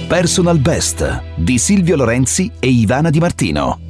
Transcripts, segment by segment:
Personal Best di Silvio Lorenzi e Ivana Di Martino.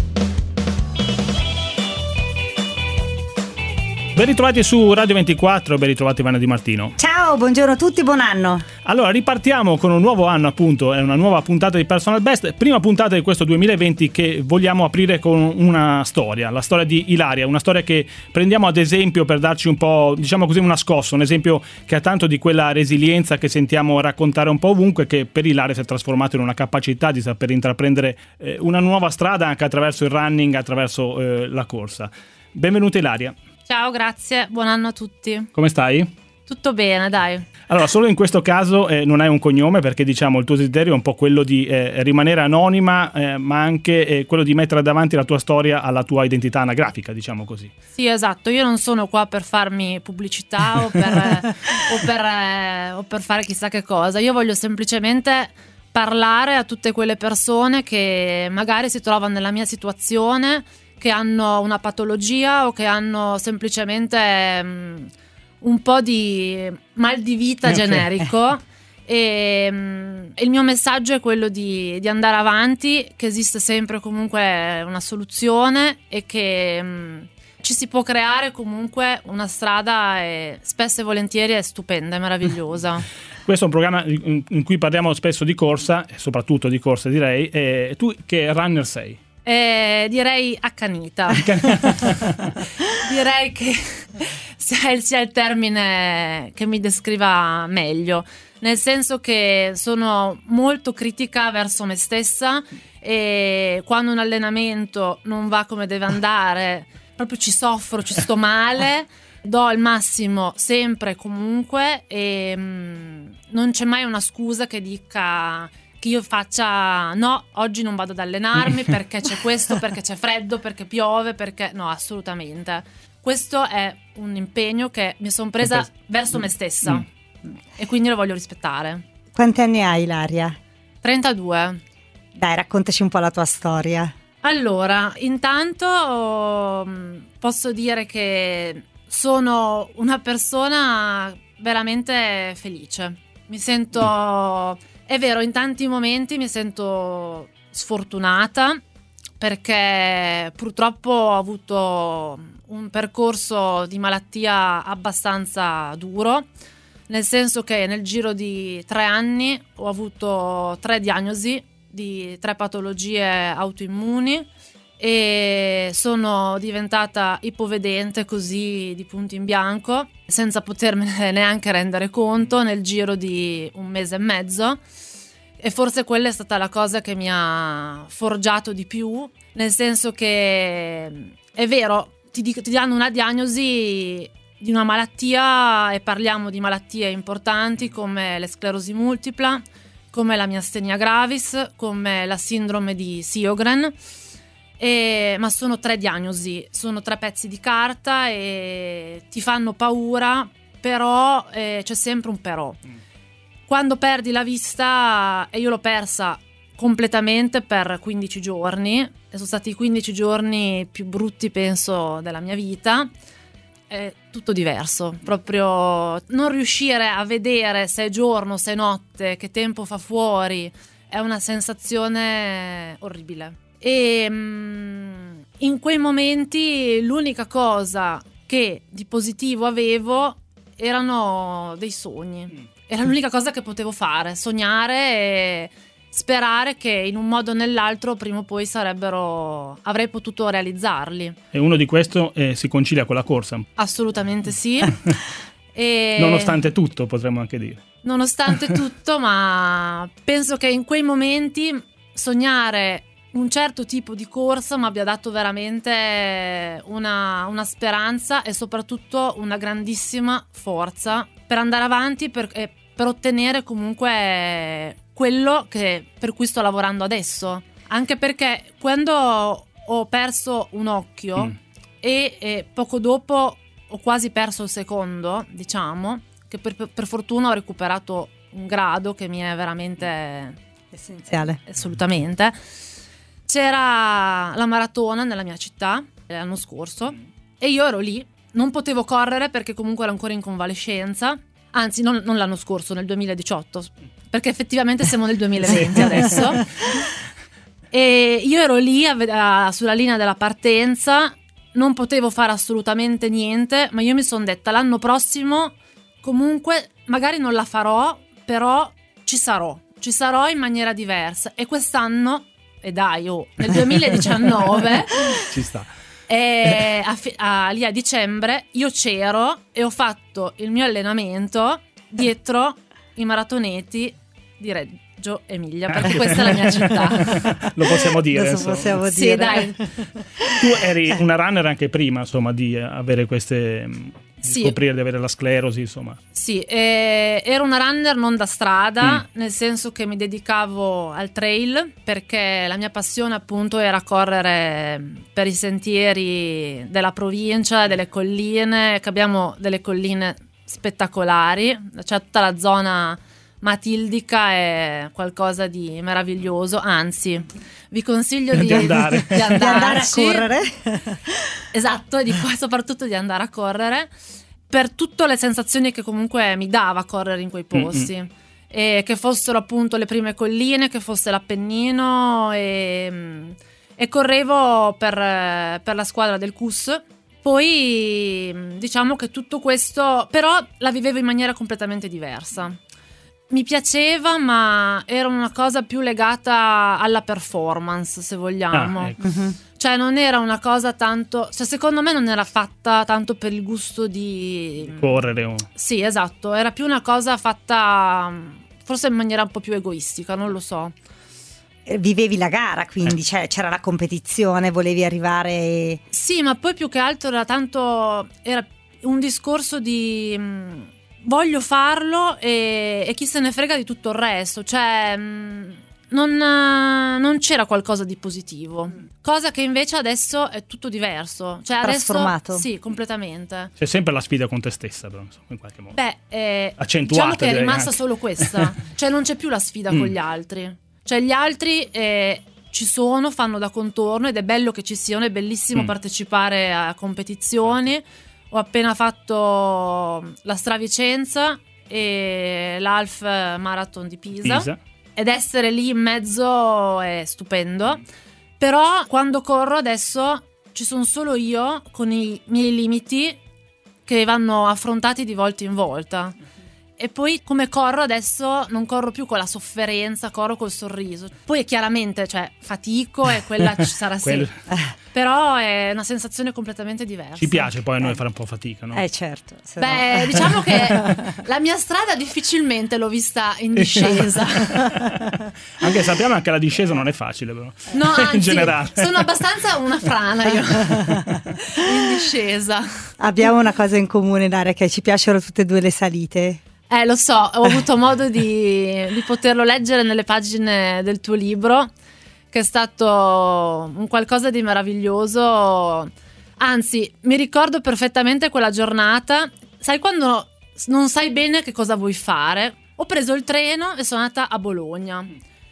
Ben ritrovati su Radio 24, ben ritrovati Ivana Di Martino. Ciao, buongiorno a tutti, buon anno. Allora, ripartiamo con un nuovo anno, appunto, è una nuova puntata di Personal Best, prima puntata di questo 2020 che vogliamo aprire con una storia, la storia di Ilaria, una storia che prendiamo ad esempio per darci un po', diciamo così, una scossa, un esempio che ha tanto di quella resilienza che sentiamo raccontare un po' ovunque, che per Ilaria si è trasformato in una capacità di saper intraprendere una nuova strada anche attraverso il running, attraverso la corsa. Benvenuta Ilaria. Ciao, grazie, buon anno a tutti. Come stai? Tutto bene, dai. Allora, solo in questo caso non hai un cognome, perché diciamo il tuo desiderio è un po' quello di rimanere anonima, ma anche quello di mettere davanti la tua storia alla tua identità anagrafica, diciamo così. Sì, esatto, io non sono qua per farmi pubblicità o per fare chissà che cosa. Io voglio semplicemente parlare a tutte quelle persone che magari si trovano nella mia situazione, che hanno una patologia o che hanno semplicemente un po' di mal di vita generico. E il mio messaggio è quello di andare avanti, che esiste sempre comunque una soluzione e che ci si può creare comunque una strada, e spesso e volentieri è stupenda, è meravigliosa. Questo è un programma in cui parliamo spesso di corsa, soprattutto di corsa direi, e tu che runner sei? Direi accanita. Direi che sia il termine che mi descriva meglio, nel senso che sono molto critica verso me stessa, e quando un allenamento non va come deve andare proprio ci soffro, ci sto male, do il massimo sempre e comunque, e non c'è mai una scusa che dica che io faccia no, oggi non vado ad allenarmi perché c'è questo, perché c'è freddo, perché piove, perché no, assolutamente. Questo è un impegno che mi sono presa verso me stessa e quindi lo voglio rispettare. Quanti anni hai, Ilaria? 32. Dai, raccontaci un po' la tua storia. Allora, intanto posso dire che sono una persona veramente felice. Mi sento... È vero, in tanti momenti mi sento sfortunata perché purtroppo ho avuto un percorso di malattia abbastanza duro, nel senso che nel giro di 3 anni ho avuto 3 diagnosi di 3 patologie autoimmuni e sono diventata ipovedente così di punto in bianco, senza potermene neanche rendere conto, nel giro di 1 mese e mezzo, e forse quella è stata la cosa che mi ha forgiato di più, nel senso che è vero, ti danno una diagnosi di una malattia, e parliamo di malattie importanti come le sclerosi multipla, come la miastenia gravis, come la sindrome di Sjögren. Ma sono 3 diagnosi, sono 3 pezzi di carta e ti fanno paura, però c'è sempre un però. Quando perdi la vista, e io l'ho persa completamente per 15 giorni, e sono stati i 15 giorni più brutti penso della mia vita, è tutto diverso, proprio non riuscire a vedere se è giorno, se è notte, che tempo fa fuori, è una sensazione orribile. E in quei momenti l'unica cosa che di positivo avevo erano dei sogni. Era l'unica cosa che potevo fare, sognare e sperare che in un modo o nell'altro prima o poi avrei potuto realizzarli. E uno di questo si concilia con la corsa? Assolutamente sì. E nonostante tutto, potremmo anche dire. Nonostante tutto, ma penso che in quei momenti sognare un certo tipo di corsa mi abbia dato veramente una speranza e soprattutto una grandissima forza per andare avanti, per ottenere comunque quello per cui sto lavorando adesso. Anche perché quando ho perso un occhio e poco dopo ho quasi perso il secondo, diciamo, che per fortuna ho recuperato un grado che mi è veramente essenziale. Assolutamente. C'era la maratona nella mia città l'anno scorso e io ero lì, non potevo correre perché comunque ero ancora in convalescenza, anzi non l'anno scorso, nel 2018, perché effettivamente siamo nel 2020 adesso. E io ero lì sulla linea della partenza, non potevo fare assolutamente niente, ma io mi sono detta l'anno prossimo comunque magari non la farò, però ci sarò in maniera diversa. E quest'anno, nel 2019 ci sta. E lì a dicembre io c'ero e ho fatto il mio allenamento dietro i maratoneti di Reggio Emilia, perché questa è la mia città. Lo possiamo dire. Adesso possiamo Sì, dire. dai. Tu eri una runner anche prima, insomma, di avere queste... di scoprire di avere la sclerosi, insomma. Sì, ero una runner non da strada, nel senso che mi dedicavo al trail, perché la mia passione appunto era correre per i sentieri della provincia, delle colline, che abbiamo delle colline spettacolari, cioè tutta la zona matildica è qualcosa di meraviglioso, anzi vi consiglio di Andare a correre. Esatto, e soprattutto di andare a correre, per tutte le sensazioni che comunque mi dava correre in quei posti. E che fossero appunto le prime colline, che fosse l'Appennino, e correvo per la squadra del CUS. Poi diciamo che tutto questo però la vivevo in maniera completamente diversa. Mi piaceva, ma era una cosa più legata alla performance, se vogliamo. Ecco. Cioè non era una cosa tanto, cioè secondo me non era fatta tanto per il gusto di correre. Sì, esatto, era più una cosa fatta forse in maniera un po' più egoistica, non lo so. Vivevi la gara, quindi cioè, c'era la competizione, volevi arrivare. Sì, ma poi più che altro era un discorso di voglio farlo e chi se ne frega di tutto il resto, cioè non c'era qualcosa di positivo, cosa che invece adesso è tutto diverso, cioè trasformato. Adesso sì, completamente. C'è sempre la sfida con te stessa, però insomma, in qualche modo. Diciamo che è rimasta anche. Solo questa, cioè non c'è più la sfida con gli altri, cioè gli altri ci sono, fanno da contorno, ed è bello che ci siano, è bellissimo partecipare a competizioni. Ho appena fatto la Stravicenza e l'Half Marathon di Pisa. Ed essere lì in mezzo è stupendo. Però quando corro adesso ci sono solo io con i miei limiti che vanno affrontati di volta in volta. E poi come corro adesso non corro più con la sofferenza, corro col sorriso. Poi chiaramente cioè fatico e quella ci sarà sempre. Però è una sensazione completamente diversa. Ci piace poi a noi fare un po' fatica, no? Certo. Beh, diciamo che la mia strada difficilmente l'ho vista in discesa. Anche sappiamo anche la discesa non è facile, però. No, anzi, in generale. sono abbastanza una frana io in discesa. Abbiamo una cosa in comune, Daria, che ci piacciono tutte e due le salite. Lo so, ho avuto modo di poterlo leggere nelle pagine del tuo libro, che è stato un qualcosa di meraviglioso. Anzi, mi ricordo perfettamente quella giornata. Sai quando non sai bene che cosa vuoi fare? Ho preso il treno e sono andata a Bologna.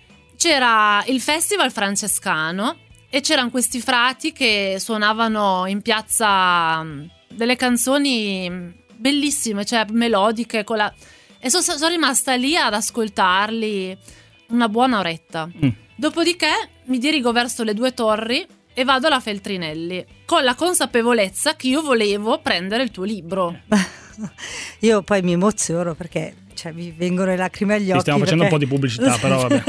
C'era il Festival Francescano e c'erano questi frati che suonavano in piazza delle canzoni bellissime, cioè melodiche, e sono rimasta lì ad ascoltarli una buona oretta. Dopodiché mi dirigo verso le 2 torri e vado alla Feltrinelli con la consapevolezza che io volevo prendere il tuo libro. Io poi mi emoziono perché mi vengono le lacrime agli occhi. Stiamo facendo un po' di pubblicità, però vabbè.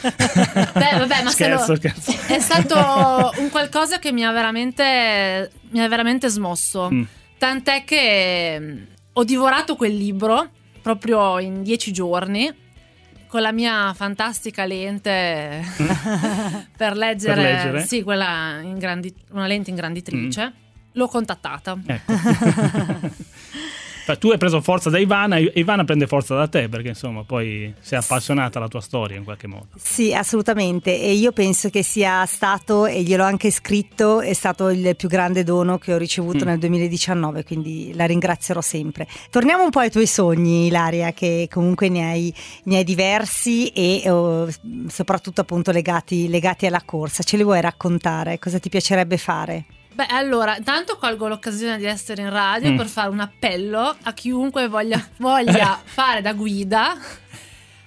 Vabbè, ma scherzo. È stato un qualcosa che mi ha veramente smosso. Tant'è che ho divorato quel libro proprio in 10 giorni con la mia fantastica lente per leggere. Sì, quella una lente ingranditrice. L'ho contattata. Ecco. Tu hai preso forza da Ivana e Ivana prende forza da te, perché insomma poi sei appassionata alla tua storia in qualche modo. Sì, assolutamente, e io penso che sia stato, e gliel'ho anche scritto, è stato il più grande dono che ho ricevuto nel 2019, quindi la ringrazierò sempre. Torniamo un po' ai tuoi sogni, Ilaria, che comunque ne hai diversi e soprattutto appunto legati alla corsa. Ce li vuoi raccontare? Cosa ti piacerebbe fare? Beh, allora, intanto colgo l'occasione di essere in radio per fare un appello a chiunque voglia fare da guida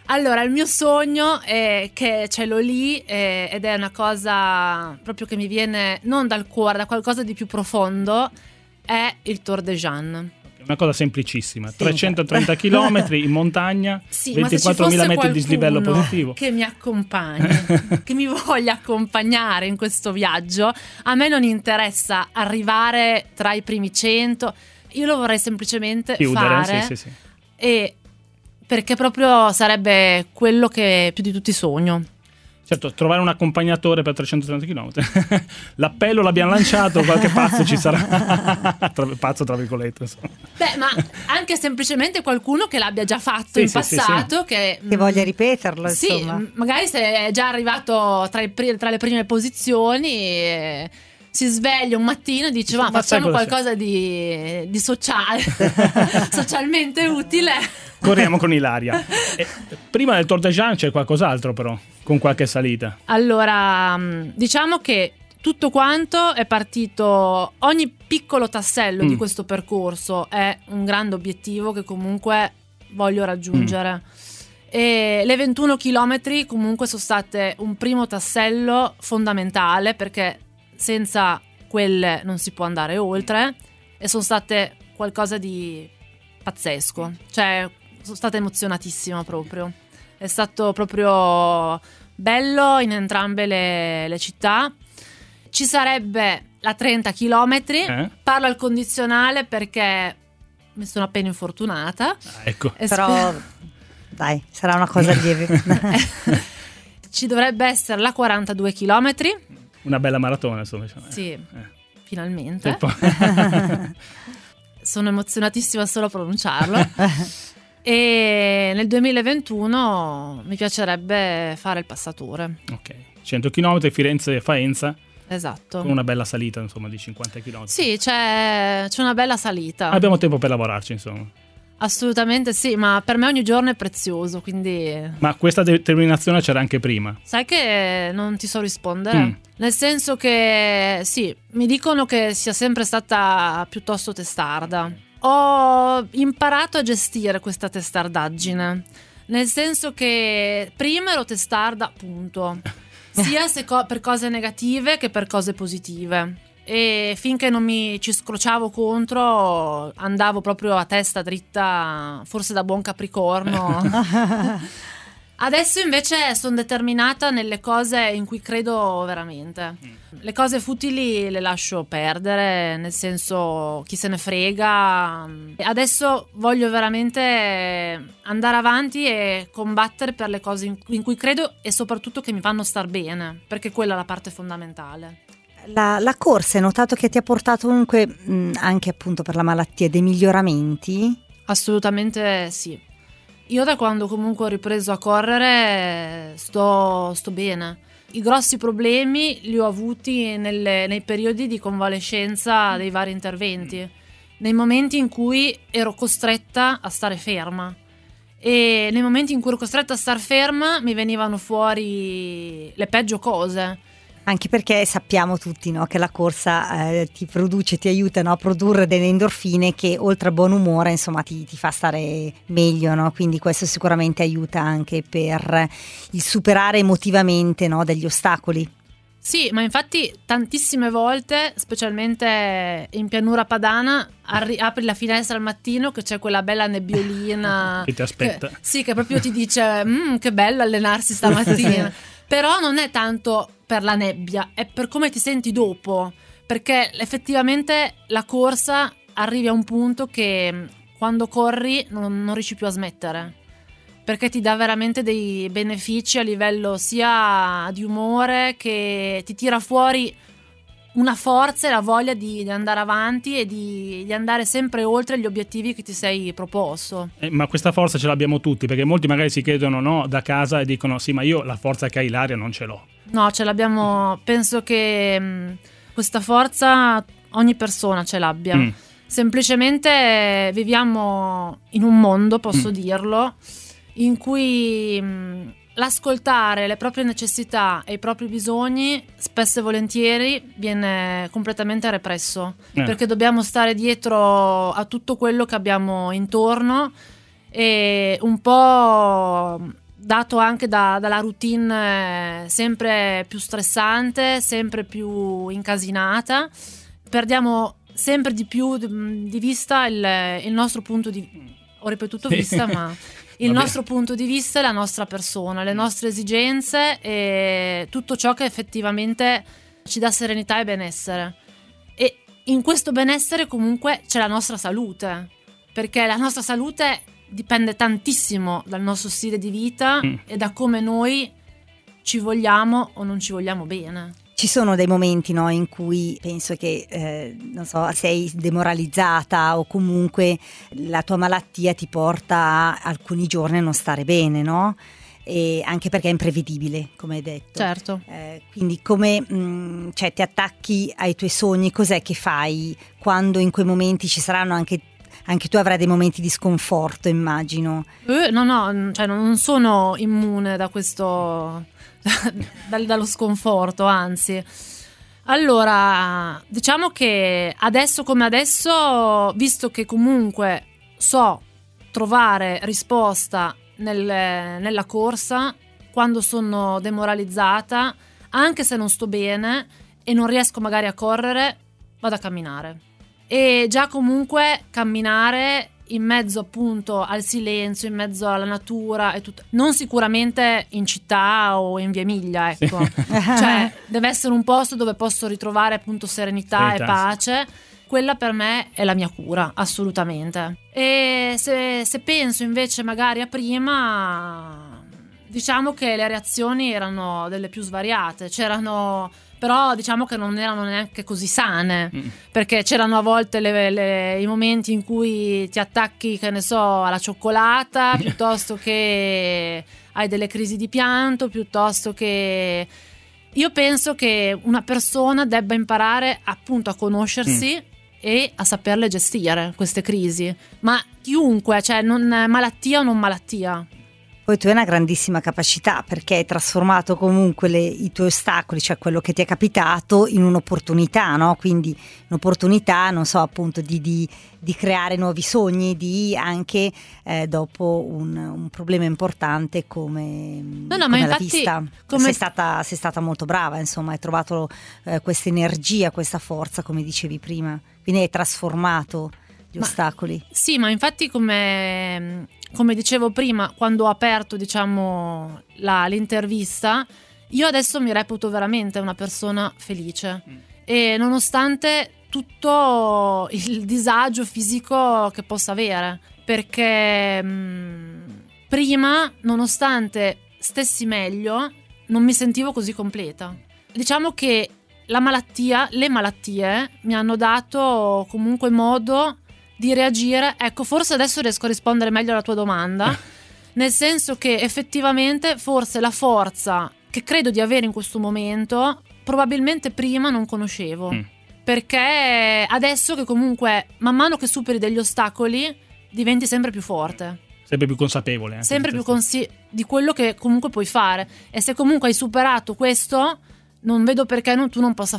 Allora, il mio sogno è che ce l'ho lì ed è una cosa proprio che mi viene non dal cuore, da qualcosa di più profondo, è il Tor de Jeanne. Una cosa semplicissima, sì. 330 km in montagna, sì, 24.000 metri di dislivello positivo. Che mi accompagni, che mi voglia accompagnare in questo viaggio. A me non interessa arrivare tra i primi 100, io lo vorrei semplicemente fare. Sì. E perché proprio sarebbe quello che più di tutti sogno. Certo, trovare un accompagnatore per 330 km. L'appello l'abbiamo lanciato, qualche pazzo ci sarà. Pazzo tra virgolette, insomma. Beh, ma anche semplicemente qualcuno che l'abbia già fatto in passato. Sì. Che voglia ripeterlo, sì, insomma. Magari se è già arrivato tra le prime posizioni, si sveglia un mattino e dice: ma facciamo qualcosa di sociale, socialmente utile. Corriamo con Ilaria. Prima del Tor de Jeanne c'è qualcos'altro, però, con qualche salita. Allora, diciamo che tutto quanto è partito, ogni piccolo tassello di questo percorso è un grande obiettivo che comunque voglio raggiungere. E le 21 chilometri comunque sono state un primo tassello fondamentale, perché senza quelle non si può andare oltre, e sono state qualcosa di pazzesco, cioè sono stata emozionatissima proprio. È stato proprio bello in entrambe le città. Ci sarebbe la 30 chilometri, parlo al condizionale perché mi sono appena infortunata. Ecco. Però dai, sarà una cosa lieve. Ci dovrebbe essere la 42 chilometri. Una bella maratona, insomma. Sì, finalmente. Sono emozionatissima solo a pronunciarlo. E nel 2021 mi piacerebbe fare il passatore. Ok, 100 km Firenze-Faenza. Esatto. Con una bella salita, insomma, di 50 km. Sì, c'è una bella salita. Abbiamo tempo per lavorarci, insomma. Assolutamente sì, ma per me ogni giorno è prezioso, quindi... Ma questa determinazione c'era anche prima? Sai che non ti so rispondere, nel senso che sì, mi dicono che sia sempre stata piuttosto testarda. Ho imparato a gestire questa testardaggine, nel senso che prima ero testarda, punto, sia per cose negative che per cose positive. E finché non mi ci scrociavo contro andavo proprio a testa dritta, forse da buon Capricorno. Adesso invece sono determinata nelle cose in cui credo veramente. Le cose futili le lascio perdere, nel senso, chi se ne frega. Adesso voglio veramente andare avanti e combattere per le cose in cui credo, e soprattutto che mi fanno star bene, perché quella è la parte fondamentale. La corsa, hai notato che ti ha portato comunque anche appunto per la malattia dei miglioramenti? Assolutamente sì. Io da quando comunque ho ripreso a correre sto bene. I grossi problemi li ho avuti nei periodi di convalescenza dei vari interventi, nei momenti in cui ero costretta a stare ferma. E nei momenti in cui ero costretta a star ferma mi venivano fuori le peggio cose. Anche perché sappiamo tutti, no, che la corsa ti aiuta, no, a produrre delle endorfine che oltre al buon umore, insomma, ti fa stare meglio, no? Quindi questo sicuramente aiuta anche per il superare emotivamente, no, degli ostacoli. Sì, ma infatti tantissime volte, specialmente in pianura padana, apri la finestra al mattino che c'è quella bella nebbiolina che ti aspetta. Che proprio ti dice che bello allenarsi stamattina. Però non è tanto per la nebbia, è per come ti senti dopo, perché effettivamente la corsa arrivi a un punto che quando corri non riesci più a smettere, perché ti dà veramente dei benefici a livello sia di umore, che ti tira fuori una forza e la voglia di andare avanti e di andare sempre oltre gli obiettivi che ti sei proposto. Ma questa forza ce l'abbiamo tutti, perché molti magari si chiedono, no, da casa e dicono sì, ma io la forza che ha Ilaria non ce l'ho. No, ce l'abbiamo, penso che questa forza ogni persona ce l'abbia. Semplicemente viviamo in un mondo, posso dirlo, in cui l'ascoltare le proprie necessità e i propri bisogni spesso e volentieri viene completamente represso, perché dobbiamo stare dietro a tutto quello che abbiamo intorno e un po' dato anche dalla routine sempre più stressante, sempre più incasinata. Perdiamo sempre di più di vista il nostro punto di... Ho ripetuto vista, ma il nostro punto di vista è la nostra persona, le nostre esigenze e tutto ciò che effettivamente ci dà serenità e benessere. E in questo benessere comunque c'è la nostra salute, perché la nostra salute dipende tantissimo dal nostro stile di vita e da come noi ci vogliamo o non ci vogliamo bene. Ci sono dei momenti, no, in cui penso che non so, sei demoralizzata o comunque la tua malattia ti porta a alcuni giorni a non stare bene, no? E anche perché è imprevedibile, come hai detto. Certo. Quindi come cioè, ti attacchi ai tuoi sogni, cos'è che fai quando in quei momenti ci saranno anche tu avrai dei momenti di sconforto, immagino. No, cioè non sono immune da questo dallo sconforto, anzi. Allora, diciamo che adesso come adesso, visto che comunque so trovare risposta nella corsa, quando sono demoralizzata, anche se non sto bene e non riesco magari a correre, vado a camminare. E già comunque camminare in mezzo appunto al silenzio, in mezzo alla natura e tutto, non sicuramente in città o in via Emilia, ecco. Cioè deve essere un posto dove posso ritrovare appunto serenità e pace. Quella per me è la mia cura, assolutamente. E se penso invece magari a prima, diciamo che le reazioni erano delle più svariate, però diciamo che non erano neanche così sane, perché c'erano a volte i momenti in cui ti attacchi, che ne so, alla cioccolata, piuttosto che hai delle crisi di pianto, piuttosto che... Io penso che una persona debba imparare appunto a conoscersi e a saperle gestire queste crisi, ma chiunque, cioè non malattia o non malattia. Poi tu hai una grandissima capacità, perché hai trasformato comunque i tuoi ostacoli, cioè quello che ti è capitato, in un'opportunità, no? Quindi un'opportunità, non so, appunto di creare nuovi sogni, di anche dopo un problema importante come ma la infatti, vista. Sei stata molto brava, insomma, hai trovato questa energia, questa forza, come dicevi prima, quindi hai trasformato gli ostacoli. Sì, ma infatti come dicevo prima, quando ho aperto, diciamo, l'intervista, io adesso mi reputo veramente una persona felice e nonostante tutto il disagio fisico che possa avere, perché prima, nonostante stessi meglio, non mi sentivo così completa. Diciamo che le malattie mi hanno dato comunque modo di reagire. Ecco, forse adesso riesco a rispondere meglio alla tua domanda, nel senso che effettivamente forse la forza che credo di avere in questo momento probabilmente prima non conoscevo, perché adesso che comunque man mano che superi degli ostacoli diventi sempre più forte, sempre più consapevole, sempre più di quello che comunque puoi fare, e se comunque hai superato questo, non vedo perché tu non possa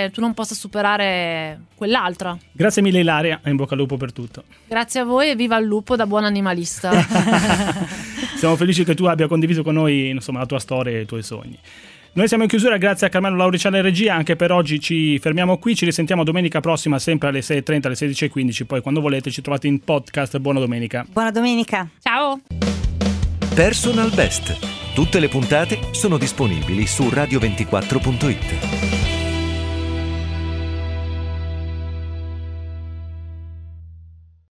superare quell'altra. Grazie mille Ilaria, in bocca al lupo per tutto. Grazie a voi e viva il lupo da buon animalista. Siamo felici che tu abbia condiviso con noi, insomma, la tua storia e i tuoi sogni. Noi siamo in chiusura, grazie a Carmelo Lauriciano in regia. Anche per oggi ci fermiamo qui, ci risentiamo domenica prossima sempre alle 6:30, alle 16:15, poi quando volete ci trovate in podcast. Buona domenica. Buona domenica. Ciao. Personal Best. Tutte le puntate sono disponibili su radio24.it.